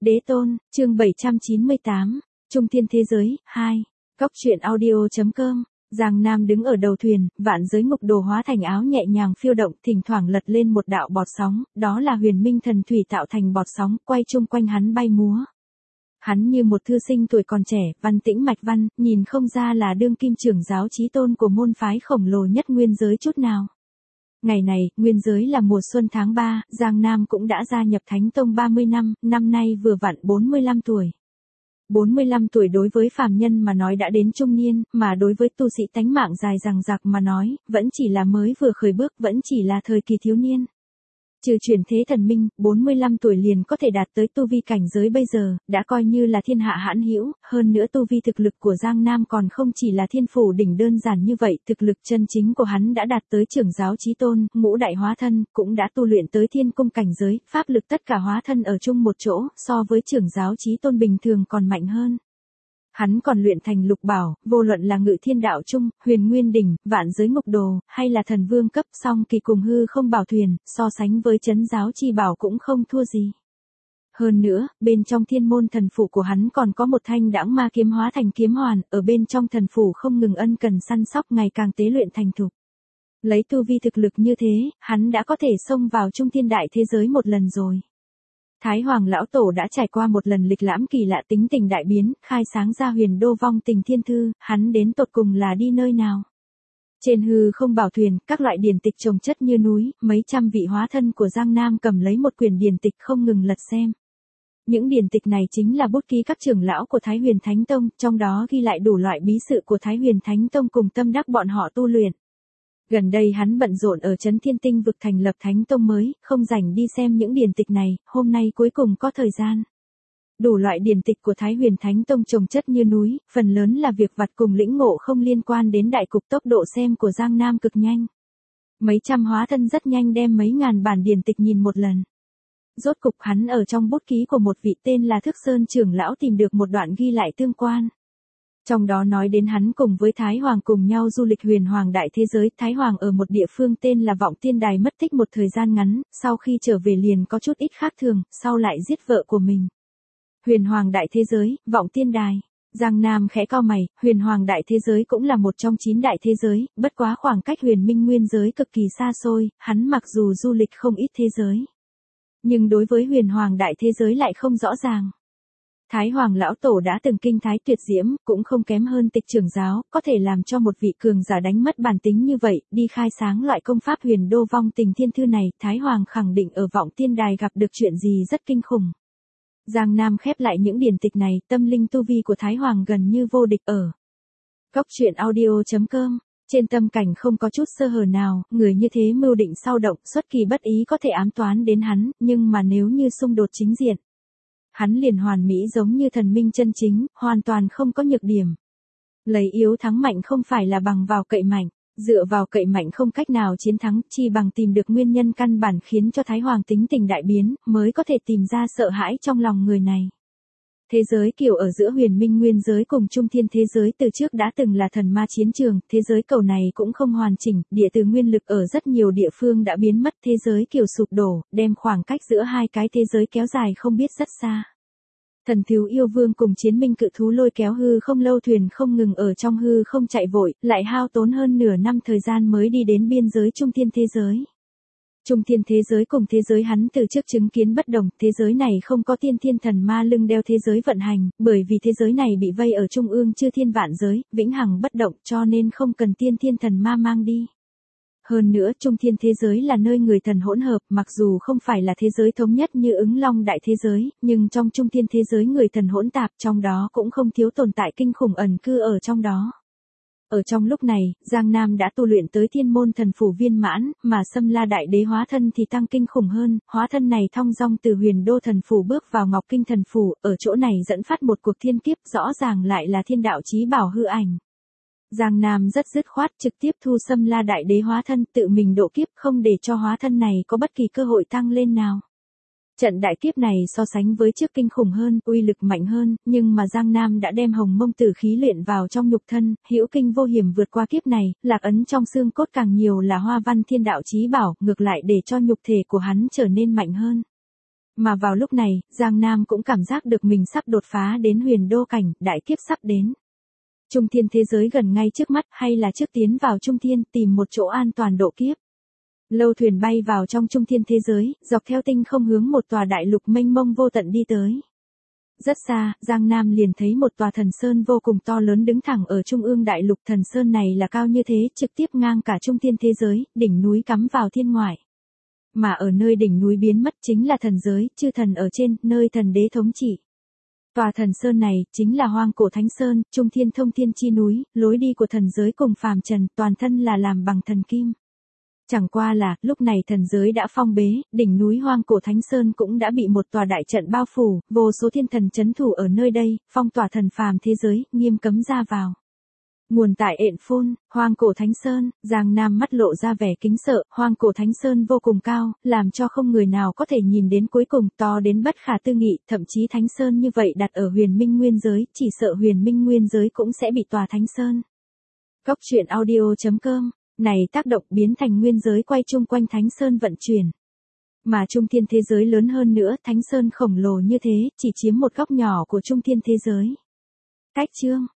Đế tôn, chương 798, Trung thiên thế giới, 2. Cóc truyện audio.com. Giang Nam đứng ở đầu thuyền, vạn giới ngục đồ hóa thành áo nhẹ nhàng phiêu động, thỉnh thoảng lật lên một đạo bọt sóng, đó là huyền minh thần thủy tạo thành bọt sóng, quay chung quanh hắn bay múa. Hắn như một thư sinh tuổi còn trẻ, văn tĩnh mạch văn, nhìn không ra là đương kim trưởng giáo chí tôn của môn phái khổng lồ nhất nguyên giới chút nào. Ngày này, nguyên giới là mùa xuân tháng 3, Giang Nam cũng đã gia nhập Thánh Tông 30 năm, năm nay vừa vặn 45 tuổi. 45 tuổi đối với phàm nhân mà nói đã đến trung niên, mà đối với tu sĩ tánh mạng dài dằng dặc mà nói, vẫn chỉ là mới vừa khởi bước, vẫn chỉ là thời kỳ thiếu niên. Trừ chuyển thế thần minh, 45 tuổi liền có thể đạt tới tu vi cảnh giới bây giờ, đã coi như là thiên hạ hãn hữu, hơn nữa tu vi thực lực của Giang Nam còn không chỉ là thiên phủ đỉnh đơn giản như vậy, thực lực chân chính của hắn đã đạt tới trưởng giáo chí tôn, ngũ đại hóa thân, cũng đã tu luyện tới thiên cung cảnh giới, pháp lực tất cả hóa thân ở chung một chỗ, so với trưởng giáo chí tôn bình thường còn mạnh hơn. Hắn còn luyện thành lục bảo, vô luận là ngự thiên đạo trung, huyền nguyên đỉnh, vạn giới ngục đồ, hay là thần vương cấp song kỳ cùng hư không bảo thuyền, so sánh với chấn giáo chi bảo cũng không thua gì. Hơn nữa, bên trong thiên môn thần phủ của hắn còn có một thanh đãng ma kiếm hóa thành kiếm hoàn, ở bên trong thần phủ không ngừng ân cần săn sóc ngày càng tế luyện thành thục. Lấy tu vi thực lực như thế, hắn đã có thể xông vào trung thiên đại thế giới một lần rồi. Thái Hoàng lão tổ đã trải qua một lần lịch lãm kỳ lạ tính tình đại biến, khai sáng ra huyền đô vong tình thiên thư, hắn đến tột cùng là đi nơi nào. Trên hư không bảo thuyền, các loại điển tịch chồng chất như núi, mấy trăm vị hóa thân của Giang Nam cầm lấy một quyển điển tịch không ngừng lật xem. Những điển tịch này chính là bút ký các trưởng lão của Thái Huyền Thánh Tông, trong đó ghi lại đủ loại bí sự của Thái Huyền Thánh Tông cùng tâm đắc bọn họ tu luyện. Gần đây hắn bận rộn ở Trấn Thiên Tinh vực thành lập Thánh Tông mới, không rảnh đi xem những điển tịch này, hôm nay cuối cùng có thời gian. Đủ loại điển tịch của Thái Huyền Thánh Tông chồng chất như núi, phần lớn là việc vặt cùng lĩnh ngộ không liên quan đến đại cục, tốc độ xem của Giang Nam cực nhanh. Mấy trăm hóa thân rất nhanh đem mấy ngàn bản điển tịch nhìn một lần. Rốt cục hắn ở trong bút ký của một vị tên là Thức Sơn trưởng lão tìm được một đoạn ghi lại tương quan. Trong đó nói đến hắn cùng với Thái Hoàng cùng nhau du lịch huyền hoàng đại thế giới, Thái Hoàng ở một địa phương tên là Vọng Tiên Đài mất tích một thời gian ngắn, sau khi trở về liền có chút ít khác thường, sau lại giết vợ của mình. Huyền hoàng đại thế giới, Vọng Tiên Đài. Giang Nam khẽ cau mày, huyền hoàng đại thế giới cũng là một trong 9 đại thế giới, bất quá khoảng cách huyền minh nguyên giới cực kỳ xa xôi, hắn mặc dù du lịch không ít thế giới. Nhưng đối với huyền hoàng đại thế giới lại không rõ ràng. Thái Hoàng lão tổ đã từng kinh thái tuyệt diễm, cũng không kém hơn Tịch trưởng giáo, có thể làm cho một vị cường giả đánh mất bản tính như vậy, đi khai sáng loại công pháp huyền đô vong tình thiên thư này, Thái Hoàng khẳng định ở Vọng Tiên Đài gặp được chuyện gì rất kinh khủng. Giang Nam khép lại những điển tịch này, tâm linh tu vi của Thái Hoàng gần như vô địch ở. Cóc truyện audio.com. Trên tâm cảnh không có chút sơ hở nào, người như thế mưu định sau động, xuất kỳ bất ý có thể ám toán đến hắn, nhưng mà nếu như xung đột chính diện, hắn liền hoàn mỹ giống như thần minh chân chính, hoàn toàn không có nhược điểm. Lấy yếu thắng mạnh không phải là bằng vào cậy mạnh, dựa vào cậy mạnh không cách nào chiến thắng, chi bằng tìm được nguyên nhân căn bản khiến cho Thái Hoàng tính tình đại biến, mới có thể tìm ra sợ hãi trong lòng người này. Thế giới kiểu ở giữa huyền minh nguyên giới cùng trung thiên thế giới từ trước đã từng là thần ma chiến trường, thế giới cầu này cũng không hoàn chỉnh, địa từ nguyên lực ở rất nhiều địa phương đã biến mất, thế giới kiểu sụp đổ, đem khoảng cách giữa hai cái thế giới kéo dài không biết rất xa. Thần thiếu yêu vương cùng chiến minh cự thú lôi kéo hư không lâu thuyền không ngừng ở trong hư không chạy vội, lại hao tốn hơn nửa năm thời gian mới đi đến biên giới trung thiên thế giới. Trung thiên thế giới cùng thế giới hắn từ trước chứng kiến bất đồng, thế giới này không có tiên thiên thần ma lưng đeo thế giới vận hành, bởi vì thế giới này bị vây ở trung ương chư thiên vạn giới, vĩnh hằng bất động cho nên không cần tiên thiên thần ma mang đi. Hơn nữa, trung thiên thế giới là nơi người thần hỗn hợp, mặc dù không phải là thế giới thống nhất như Ứng Long đại thế giới, nhưng trong trung thiên thế giới người thần hỗn tạp, trong đó cũng không thiếu tồn tại kinh khủng ẩn cư ở trong đó. Ở trong lúc này, Giang Nam đã tu luyện tới thiên môn thần phủ viên mãn, mà Xâm La đại đế hóa thân thì tăng kinh khủng hơn, hóa thân này thong dong từ huyền đô thần phủ bước vào Ngọc Kinh thần phủ, ở chỗ này dẫn phát một cuộc thiên kiếp, rõ ràng lại là thiên đạo chí bảo hư ảnh. Giang Nam rất dứt khoát trực tiếp thu Xâm La đại đế hóa thân, tự mình độ kiếp, không để cho hóa thân này có bất kỳ cơ hội tăng lên nào. Trận đại kiếp này so sánh với trước kinh khủng hơn, uy lực mạnh hơn, nhưng mà Giang Nam đã đem hồng mông tử khí luyện vào trong nhục thân, hữu kinh vô hiểm vượt qua kiếp này, lạc ấn trong xương cốt càng nhiều là hoa văn thiên đạo chí bảo, ngược lại để cho nhục thể của hắn trở nên mạnh hơn. Mà vào lúc này, Giang Nam cũng cảm giác được mình sắp đột phá đến huyền đô cảnh, đại kiếp sắp đến. Trung thiên thế giới gần ngay trước mắt, hay là trước tiến vào trung thiên tìm một chỗ an toàn độ kiếp. Lâu thuyền bay vào trong trung thiên thế giới, dọc theo tinh không hướng một tòa đại lục mênh mông vô tận đi tới. Rất xa, Giang Nam liền thấy một tòa thần sơn vô cùng to lớn đứng thẳng ở trung ương đại lục. Thần sơn này là cao như thế, trực tiếp ngang cả trung thiên thế giới, đỉnh núi cắm vào thiên ngoại. Mà ở nơi đỉnh núi biến mất chính là thần giới, chư thần ở trên, nơi thần đế thống trị. Tòa thần sơn này, chính là Hoang Cổ Thánh Sơn, trung thiên thông thiên chi núi, lối đi của thần giới cùng phàm trần, toàn thân là làm bằng thần kim. Chẳng qua là, lúc này thần giới đã phong bế, đỉnh núi Hoang Cổ Thánh Sơn cũng đã bị một tòa đại trận bao phủ, vô số thiên thần trấn thủ ở nơi đây, phong tỏa thần phàm thế giới, nghiêm cấm ra vào. Nguồn tại Ện Phun, Hoang Cổ Thánh Sơn, Giang Nam mắt lộ ra vẻ kính sợ, Hoang Cổ Thánh Sơn vô cùng cao, làm cho không người nào có thể nhìn đến cuối cùng, to đến bất khả tư nghị, thậm chí Thánh Sơn như vậy đặt ở huyền minh nguyên giới, chỉ sợ huyền minh nguyên giới cũng sẽ bị tòa Thánh Sơn. Góc truyện audio.com, này tác động biến thành nguyên giới quay chung quanh Thánh Sơn vận chuyển. Mà trung thiên thế giới lớn hơn nữa, Thánh Sơn khổng lồ như thế, chỉ chiếm một góc nhỏ của trung thiên thế giới. Cách chương